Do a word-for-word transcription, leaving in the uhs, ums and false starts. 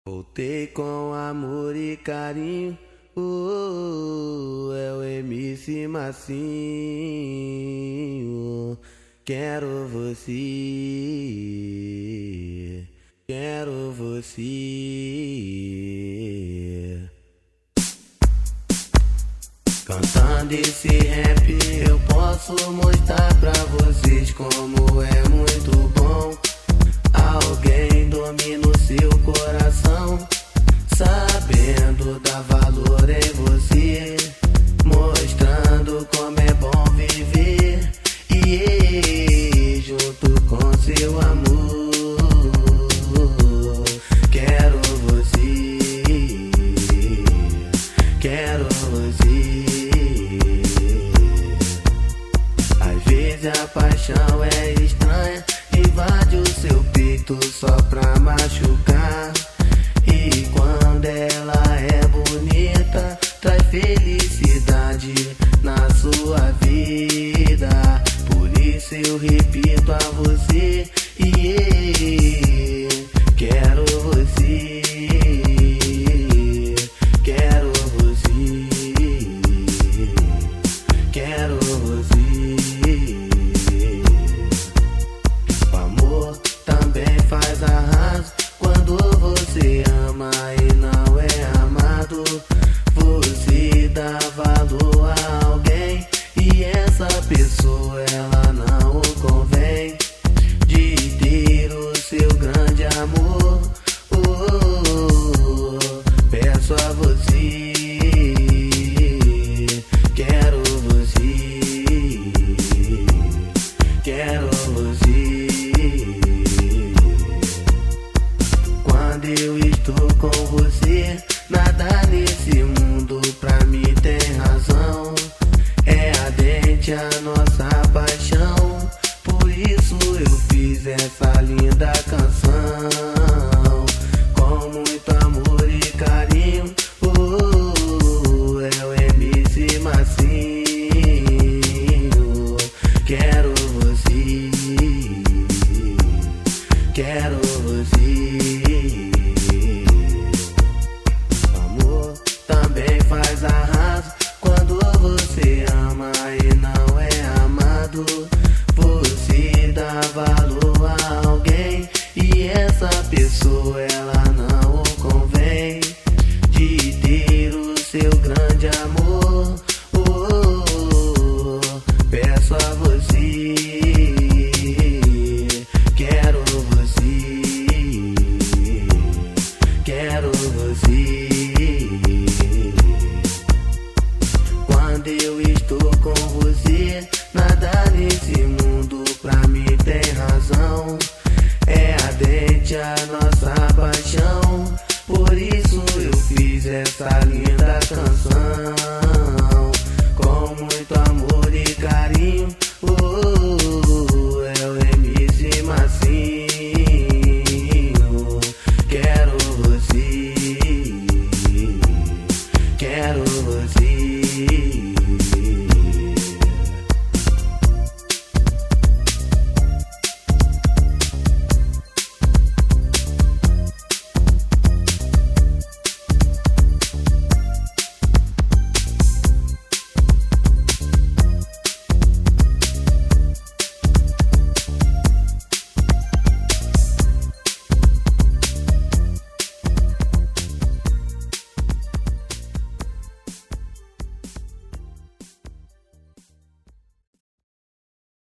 Voltei com amor e carinho, uh, é o M C Massinho. Quero você, quero você. Cantando esse rap eu posso mostrar pra vocês como é muito bom. Alguém domina o seu coração, sabendo dar valor em você, mostrando como é bom viver, e junto com seu amor. Quero você, quero você. Às vezes a paixão é estranha, invade o seu peito só pra machucar. E quando ela é bonita, traz felicidade na sua vida. Por isso eu repito a você, yeah, quero você, quero você, quero você. O amor também faz arraso quando você ama e não é amado. Você dá valor a alguém e essa pessoa ela não convém de ter o seu grande amor. Oh, peço a você, quero você, quero você. Quando eu estou com você, nada nesse mundo pra mim tem razão. É ardente a nossa paixão, por isso eu fiz essa linda canção. Com muito amor e carinho, oh, é o M C Massinho. Quero você, quero você. Amor também faz arraso quando você ama e não é amado. Você dá valor a alguém e essa pessoa ela não convém de ter o seu grande amor. Oh, peço a você, quero você, quero você. Quando eu estou com você, nada nesse mundo pra mim tem razão. É ardente a nossa paixão, por isso eu fiz essa linda